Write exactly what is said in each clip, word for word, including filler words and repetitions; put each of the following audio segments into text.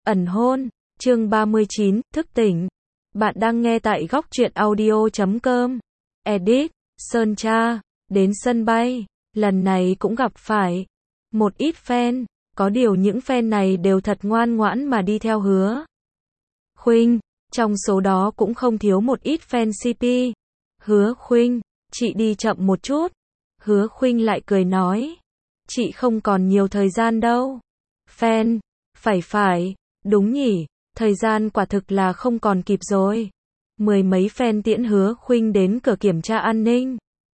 Ẩn hôn, chương ba mươi chín, thức tỉnh. Bạn đang nghe tại góc truyện audio chấm com. Edit, Sơn Tra, đến sân bay, lần này cũng gặp phải một ít fan, có điều những fan này đều thật ngoan ngoãn mà đi theo Hứa Khuynh, trong số đó cũng không thiếu một ít fan xê pê. Hứa Khuynh, chị đi chậm một chút. Hứa Khuynh lại cười nói, chị không còn nhiều thời gian đâu. Fan, phải phải, đúng nhỉ, thời gian quả thực là không còn kịp rồi. Mười mấy fan tiễn Hứa Khuynh đến cửa kiểm tra an ninh.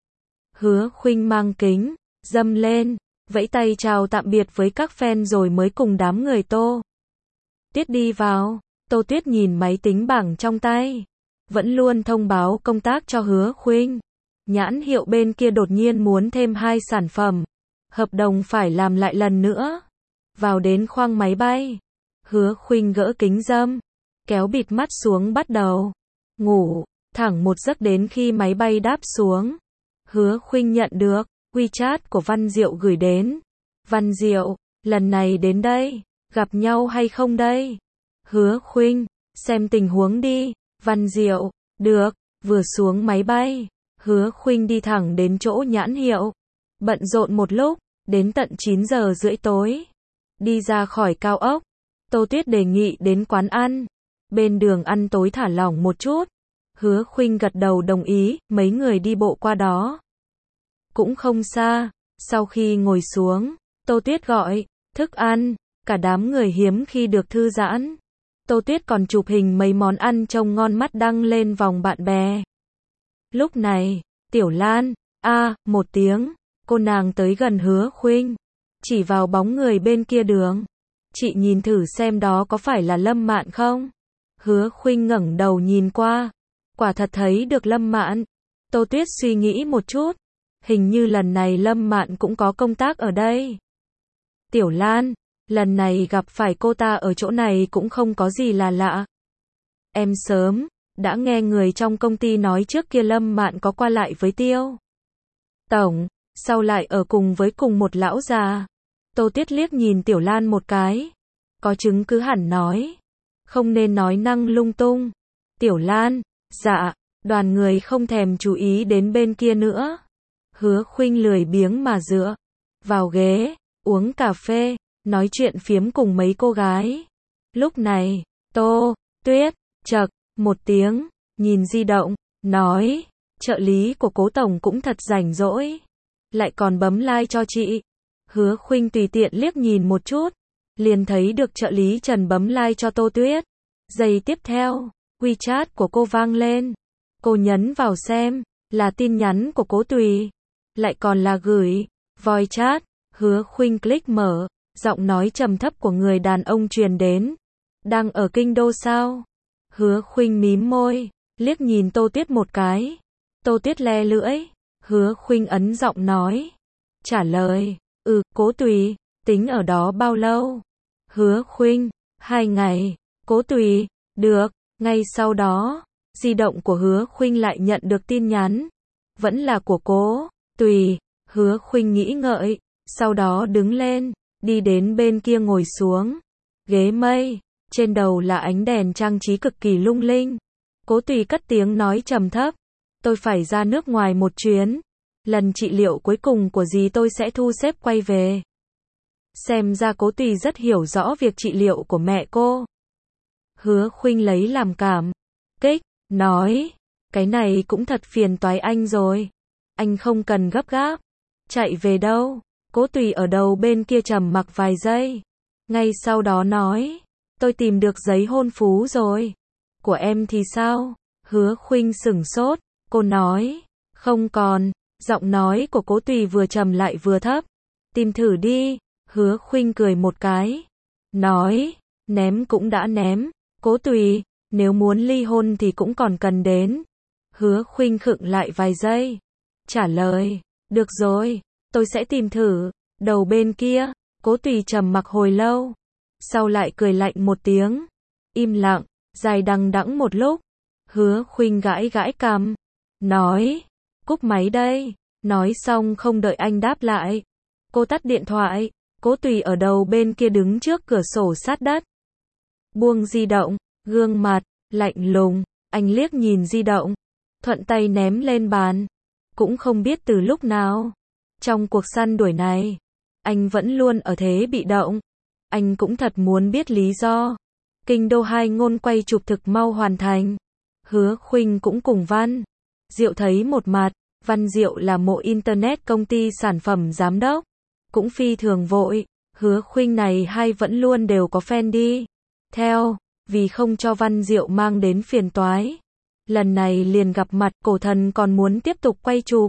Hứa Khuynh mang kính, dâm lên, vẫy tay chào tạm biệt với các fan rồi mới cùng đám người Tô Tuyết đi vào. Tô Tuyết nhìn máy tính bảng trong tay, vẫn luôn thông báo công tác cho Hứa Khuynh. Nhãn hiệu bên kia đột nhiên muốn thêm hai sản phẩm, hợp đồng phải làm lại lần nữa. Vào đến khoang máy bay, Hứa Khuynh gỡ kính dâm, kéo bịt mắt xuống bắt đầu ngủ, thẳng một giấc đến khi máy bay đáp xuống. Hứa Khuynh nhận được WeChat của Văn Diệu gửi đến. Văn Diệu, lần này đến đây, gặp nhau hay không đây? Hứa Khuynh, xem tình huống đi. Văn Diệu, được. Vừa xuống máy bay, Hứa Khuynh đi thẳng đến chỗ nhãn hiệu. Bận rộn một lúc, đến tận chín giờ rưỡi tối. Đi ra khỏi cao ốc, Tô Tuyết đề nghị đến quán ăn. Bên đường ăn tối thả lỏng một chút. Hứa Khuynh gật đầu đồng ý, mấy người đi bộ qua đó. Cũng không xa, sau khi ngồi xuống, Tô Tuyết gọi, thức ăn, cả đám người hiếm khi được thư giãn. Tô Tuyết còn chụp hình mấy món ăn trông ngon mắt đăng lên vòng bạn bè. Lúc này, Tiểu Lan, a, à, một tiếng, cô nàng tới gần Hứa Khuynh, chỉ vào bóng người bên kia đường. Chị nhìn thử xem đó có phải là Lâm Mạn không? Hứa Khuynh ngẩng đầu nhìn qua, quả thật thấy được Lâm Mạn. Tô Tuyết suy nghĩ một chút, hình như lần này Lâm Mạn cũng có công tác ở đây. Tiểu Lan, lần này gặp phải cô ta ở chỗ này cũng không có gì là lạ. Em sớm đã nghe người trong công ty nói trước kia Lâm Mạn có qua lại với Tiêu tổng, sau lại ở cùng với cùng một lão già. Tô Tuyết liếc nhìn Tiểu Lan một cái, có chứng cứ hẳn nói, không nên nói năng lung tung. Tiểu Lan, dạ, đoàn người không thèm chú ý đến bên kia nữa. Hứa Khuynh lười biếng mà dựa vào ghế, uống cà phê, nói chuyện phiếm cùng mấy cô gái. Lúc này, Tô Tuyết chậc một tiếng, nhìn di động, nói, trợ lý của Cố tổng cũng thật rảnh rỗi, lại còn bấm like cho chị. Hứa Khuynh tùy tiện liếc nhìn một chút, liền thấy được trợ lý Trần bấm like cho Tô Tuyết. Giây tiếp theo, WeChat của cô vang lên. Cô nhấn vào xem, là tin nhắn của Cố Tùy, lại còn là gửi voice chat. Hứa Khuynh click mở, giọng nói trầm thấp của người đàn ông truyền đến. Đang ở kinh đô sao? Hứa Khuynh mím môi, liếc nhìn Tô Tuyết một cái. Tô Tuyết le lưỡi. Hứa Khuynh ấn giọng nói, trả lời, ừ, Cố Tùy, tính ở đó bao lâu? Hứa Khuynh, hai ngày. Cố Tùy, được. Ngay sau đó, di động của Hứa Khuynh lại nhận được tin nhắn, vẫn là của Cố Tùy. Hứa Khuynh nghĩ ngợi, sau đó đứng lên, đi đến bên kia ngồi xuống ghế mây, trên đầu là ánh đèn trang trí cực kỳ lung linh. Cố Tùy cất tiếng nói trầm thấp, tôi phải ra nước ngoài một chuyến, lần trị liệu cuối cùng của dì tôi sẽ thu xếp quay về. Xem ra Cố Tùy rất hiểu rõ việc trị liệu của mẹ cô. Hứa Khuynh lấy làm cảm kích, nói, cái này cũng thật phiền toái anh rồi. Anh không cần gấp gáp. Chạy về đâu? Cố Tùy ở đầu bên kia trầm mặc vài giây. Ngay sau đó nói, tôi tìm được giấy hôn phú rồi. Của em thì sao? Hứa Khuynh sửng sốt, cô nói, không còn. Giọng nói của Cố Tùy vừa trầm lại vừa thấp. Tìm thử đi. Hứa Khuynh cười một cái, nói, ném cũng đã ném. Cố Tùy, nếu muốn ly hôn thì cũng còn cần đến. Hứa Khuynh khựng lại vài giây, trả lời, được rồi, tôi sẽ tìm thử. Đầu bên kia, Cố Tùy trầm mặc hồi lâu, sau lại cười lạnh một tiếng, im lặng, dài đằng đẵng một lúc. Hứa Khuynh gãi gãi cằm, nói, cúp máy đây. Nói xong không đợi anh đáp lại, cô tắt điện thoại. Cố Tùy ở đầu bên kia đứng trước cửa sổ sát đất, buông di động, gương mặt lạnh lùng, anh liếc nhìn di động, thuận tay ném lên bàn. Cũng không biết từ lúc nào, trong cuộc săn đuổi này, anh vẫn luôn ở thế bị động. Anh cũng thật muốn biết lý do. Kinh đô hai ngôn quay chụp thực mau hoàn thành. Hứa Khuynh cũng cùng Văn Diệu thấy một mặt. Văn Diệu là mộ internet công ty sản phẩm giám đốc, cũng phi thường vội. Hứa Khuynh này hay vẫn luôn đều có fan đi theo, vì không cho Văn Diệu mang đến phiền toái. Lần này liền gặp mặt, cổ thần còn muốn tiếp tục quay chụp.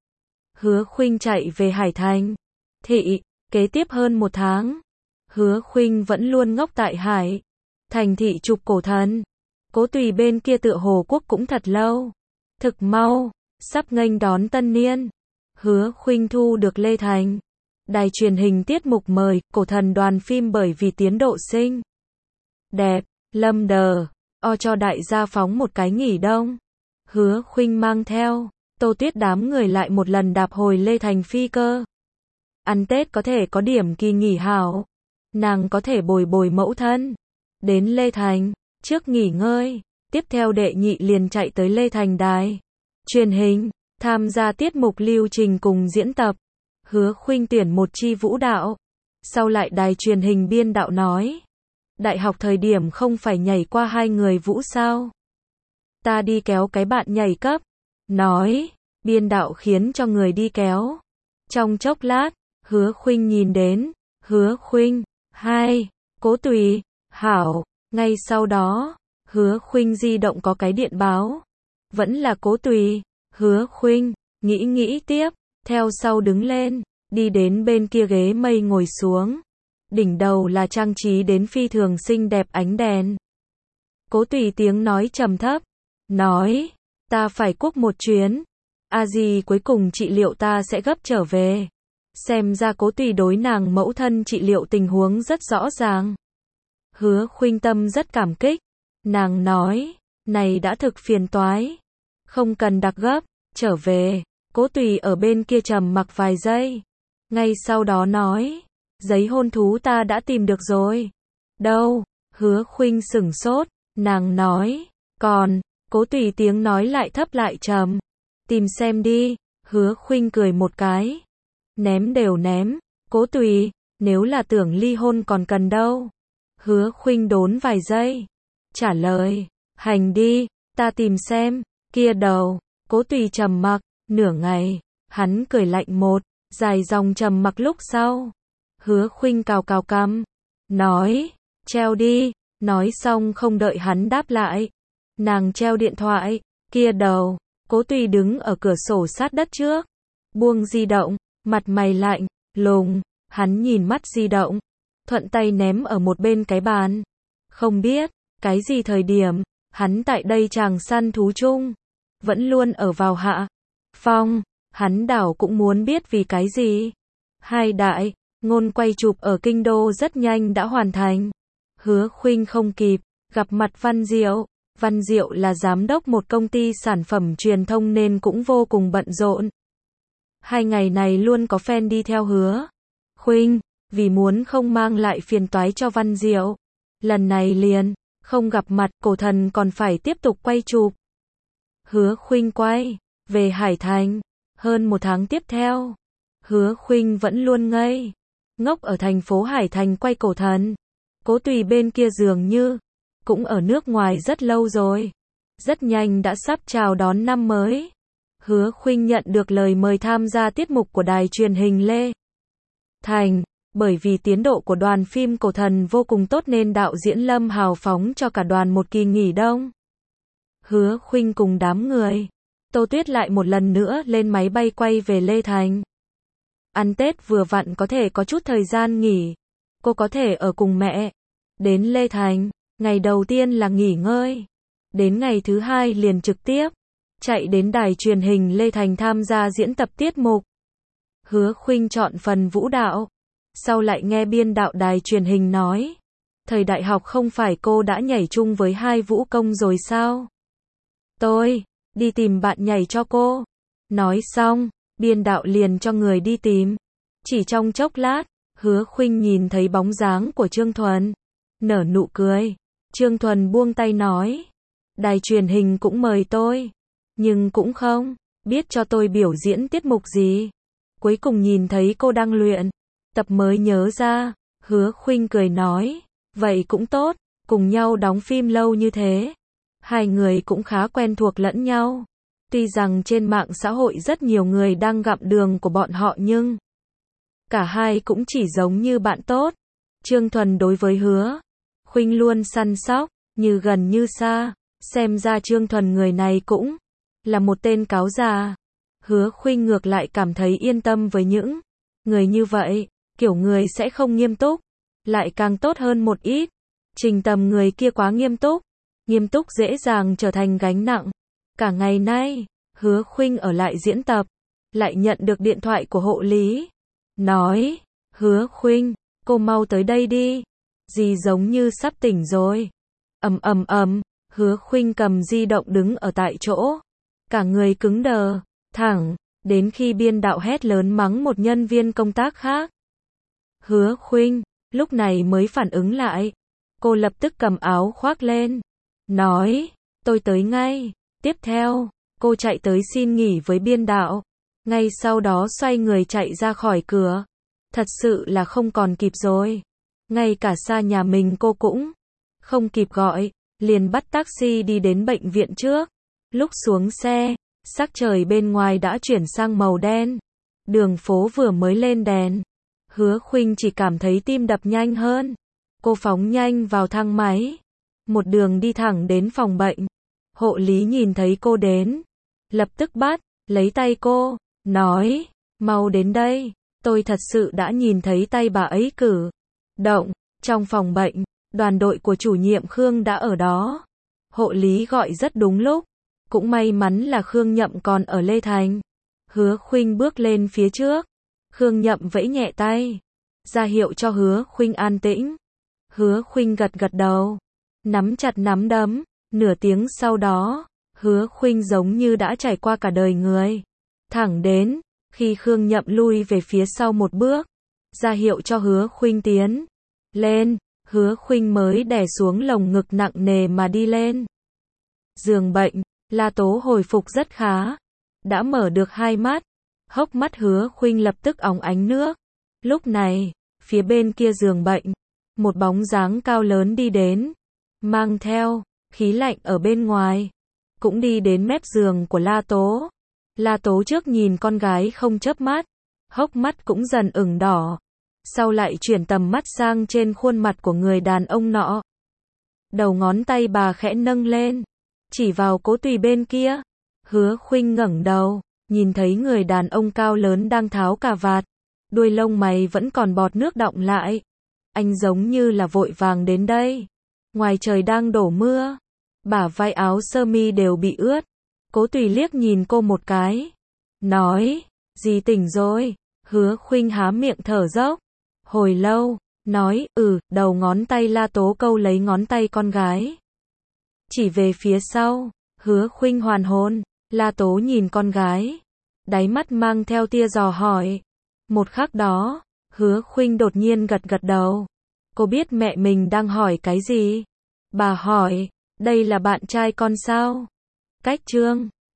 Hứa Khuynh chạy về Hải Thành thị, kế tiếp hơn một tháng, Hứa Khuynh vẫn luôn ngốc tại Hải Thành thị chụp cổ thần. Cố Tùy bên kia tựa Hồ Quốc cũng thật lâu. Thực mau, sắp nghênh đón tân niên, Hứa Khuynh thu được Lê Thành đài truyền hình tiết mục mời, cổ thần đoàn phim bởi vì tiến độ xinh đẹp, Lâm Đờ o cho đại gia phóng một cái nghỉ đông. Hứa Khuynh mang theo Tô Tuyết đám người lại một lần đạp hồi Lê Thành phi cơ. Ăn Tết có thể có điểm kỳ nghỉ hảo, nàng có thể bồi bồi mẫu thân. Đến Lê Thành, trước nghỉ ngơi, tiếp theo đệ nhị liền chạy tới Lê Thành đài truyền hình, tham gia tiết mục lưu trình cùng diễn tập. Hứa Khuynh tuyển một chi vũ đạo, sau lại đài truyền hình biên đạo nói, đại học thời điểm không phải nhảy qua hai người vũ sao? Ta đi kéo cái bạn nhảy cấp. Nói, biên đạo khiến cho người đi kéo. Trong chốc lát, Hứa Khuynh nhìn đến, Hứa Khuynh, hai, Cố Tùy, hảo. Ngay sau đó, Hứa Khuynh di động có cái điện báo. Vẫn là Cố Tùy. Hứa Khuynh, nghĩ nghĩ tiếp, theo sau đứng lên, đi đến bên kia ghế mây ngồi xuống. Đỉnh đầu là trang trí đến phi thường xinh đẹp ánh đèn. Cố Tùy tiếng nói trầm thấp, nói, ta phải quốc một chuyến. A Di cuối cùng trị liệu ta sẽ gấp trở về. Xem ra Cố Tùy đối nàng mẫu thân trị liệu tình huống rất rõ ràng. Hứa Khuynh tâm rất cảm kích. Nàng nói, này đã thực phiền toái. Không cần đặc gấp, trở về. Cố Tùy ở bên kia trầm mặc vài giây. Ngay sau đó nói, giấy hôn thú ta đã tìm được rồi. Đâu? Hứa Khuynh sửng sốt. Nàng nói, còn. Cố Tùy tiếng nói lại thấp lại trầm. Tìm xem đi. Hứa Khuynh cười một cái. Ném đều ném. Cố Tùy, nếu là tưởng ly hôn còn cần đâu? Hứa Khuynh đốn vài giây. Trả lời, hành đi, ta tìm xem. Kia đầu. Cố Tùy trầm mặc, nửa ngày. Hắn cười lạnh một, dài dòng trầm mặc lúc sau. Hứa Khuynh cào cào cằm. Nói, treo đi. Nói xong không đợi hắn đáp lại. Nàng treo điện thoại. Kia đầu. Cố Tùy đứng ở cửa sổ sát đất trước. Buông di động, mặt mày lạnh lùng. Hắn nhìn mắt di động, thuận tay ném ở một bên cái bàn. Không biết, cái gì thời điểm, hắn tại đây chàng săn thú chung. Vẫn luôn ở vào hạ phong. Hắn đảo cũng muốn biết vì cái gì. Hai đại ngôn quay chụp ở Kinh Đô rất nhanh đã hoàn thành. Hứa Khuynh không kịp gặp mặt Văn Diệu. Văn Diệu là giám đốc một công ty sản phẩm truyền thông nên cũng vô cùng bận rộn. Hai ngày này luôn có fan đi theo Hứa Khuynh, vì muốn không mang lại phiền toái cho Văn Diệu. Lần này liền không gặp mặt, cổ thần còn phải tiếp tục quay chụp. Hứa Khuynh quay về Hải Thành. Hơn một tháng tiếp theo, Hứa Khuynh vẫn luôn ngây ngốc ở thành phố Hải Thành quay cổ thần. Cố Tùy bên kia dường như cũng ở nước ngoài rất lâu rồi. Rất nhanh đã sắp chào đón năm mới. Hứa Khuynh nhận được lời mời tham gia tiết mục của đài truyền hình Lê Thành. Bởi vì tiến độ của đoàn phim cổ thần vô cùng tốt nên đạo diễn Lâm hào phóng cho cả đoàn một kỳ nghỉ đông. Hứa Khuynh cùng đám người Tô Tuyết lại một lần nữa lên máy bay quay về Lê Thành. Ăn Tết vừa vặn có thể có chút thời gian nghỉ. Cô có thể ở cùng mẹ. Đến Lê Thành, ngày đầu tiên là nghỉ ngơi. Đến ngày thứ hai liền trực tiếp chạy đến đài truyền hình Lê Thành tham gia diễn tập tiết mục. Hứa Khuynh chọn phần vũ đạo. Sau lại nghe biên đạo đài truyền hình nói, thời đại học không phải cô đã nhảy chung với hai vũ công rồi sao? Tôi đi tìm bạn nhảy cho cô. Nói xong, biên đạo liền cho người đi tìm. Chỉ trong chốc lát, Hứa Khuynh nhìn thấy bóng dáng của Trương Thuần, nở nụ cười. Trương Thuần buông tay nói. Đài truyền hình cũng mời tôi. Nhưng cũng không biết cho tôi biểu diễn tiết mục gì. Cuối cùng nhìn thấy cô đang luyện tập mới nhớ ra. Hứa Khuynh cười nói. Vậy cũng tốt, cùng nhau đóng phim lâu như thế. Hai người cũng khá quen thuộc lẫn nhau. Tuy rằng trên mạng xã hội rất nhiều người đang gặm đường của bọn họ nhưng cả hai cũng chỉ giống như bạn tốt. Trương Thuần đối với Hứa Khuynh luôn săn sóc, như gần như xa. Xem ra Trương Thuần người này cũng là một tên cáo già. Hứa Khuynh ngược lại cảm thấy yên tâm với những người như vậy. Kiểu người sẽ không nghiêm túc, lại càng tốt hơn một ít. Trình Tầm người kia quá nghiêm túc. Nghiêm túc dễ dàng trở thành gánh nặng. Cả ngày nay, Hứa Khuynh ở lại diễn tập, lại nhận được điện thoại của hộ lý. Nói, Hứa Khuynh, cô mau tới đây đi. Dì giống như sắp tỉnh rồi. Ầm ầm ầm, Hứa Khuynh cầm di động đứng ở tại chỗ. Cả người cứng đờ, thẳng, đến khi biên đạo hét lớn mắng một nhân viên công tác khác. Hứa Khuynh, lúc này mới phản ứng lại. Cô lập tức cầm áo khoác lên. Nói, tôi tới ngay. Tiếp theo, cô chạy tới xin nghỉ với biên đạo. Ngay sau đó xoay người chạy ra khỏi cửa. Thật sự là không còn kịp rồi. Ngay cả xa nhà mình cô cũng không kịp gọi. Liền bắt taxi đi đến bệnh viện trước. Lúc xuống xe, sắc trời bên ngoài đã chuyển sang màu đen. Đường phố vừa mới lên đèn. Hứa Khuynh chỉ cảm thấy tim đập nhanh hơn. Cô phóng nhanh vào thang máy. Một đường đi thẳng đến phòng bệnh. Hộ lý nhìn thấy cô đến. Lập tức bắt, lấy tay cô. Nói, mau đến đây. Tôi thật sự đã nhìn thấy tay bà ấy cử động. Trong phòng bệnh, đoàn đội của chủ nhiệm Khương đã ở đó. Hộ lý gọi rất đúng lúc. Cũng may mắn là Khương Nhậm còn ở Lê Thành. Hứa Khuynh bước lên phía trước. Khương Nhậm vẫy nhẹ tay, ra hiệu cho Hứa Khuynh an tĩnh. Hứa Khuynh gật gật đầu, nắm chặt nắm đấm. Nửa tiếng sau đó, Hứa Khuynh giống như đã trải qua cả đời người. Thẳng đến khi Khương Nhậm lui về phía sau một bước, ra hiệu cho Hứa Khuynh tiến lên. Hứa Khuynh mới đè xuống lồng ngực nặng nề mà đi lên giường bệnh. La Tố hồi phục rất khá, đã mở được hai mắt. Hốc mắt Hứa Khuynh lập tức óng ánh nước. Lúc này, phía bên kia giường bệnh, một bóng dáng cao lớn đi đến, mang theo khí lạnh ở bên ngoài, cũng đi đến mép giường của La Tố. La Tố trước nhìn con gái không chớp mắt, hốc mắt cũng dần ửng đỏ, sau lại chuyển tầm mắt sang trên khuôn mặt của người đàn ông nọ. Đầu ngón tay bà khẽ nâng lên, chỉ vào Cố Tùy bên kia. Hứa Khuynh ngẩng đầu, nhìn thấy người đàn ông cao lớn đang tháo cà vạt, đuôi lông mày vẫn còn bọt nước đọng lại. Anh giống như là vội vàng đến đây. Ngoài trời đang đổ mưa, bả vai áo sơ mi đều bị ướt. Cố Tùy liếc nhìn cô một cái, nói, dì tỉnh rồi. Hứa Khuynh há miệng thở dốc, hồi lâu, nói, ừ, đầu ngón tay La Tố câu lấy ngón tay con gái, chỉ về phía sau. Hứa Khuynh hoàn hồn. La Tố nhìn con gái, đáy mắt mang theo tia dò hỏi. Một khắc đó, Hứa Khuynh đột nhiên gật gật đầu. Cô biết mẹ mình đang hỏi cái gì. Bà hỏi, đây là bạn trai con sao? Cách Trương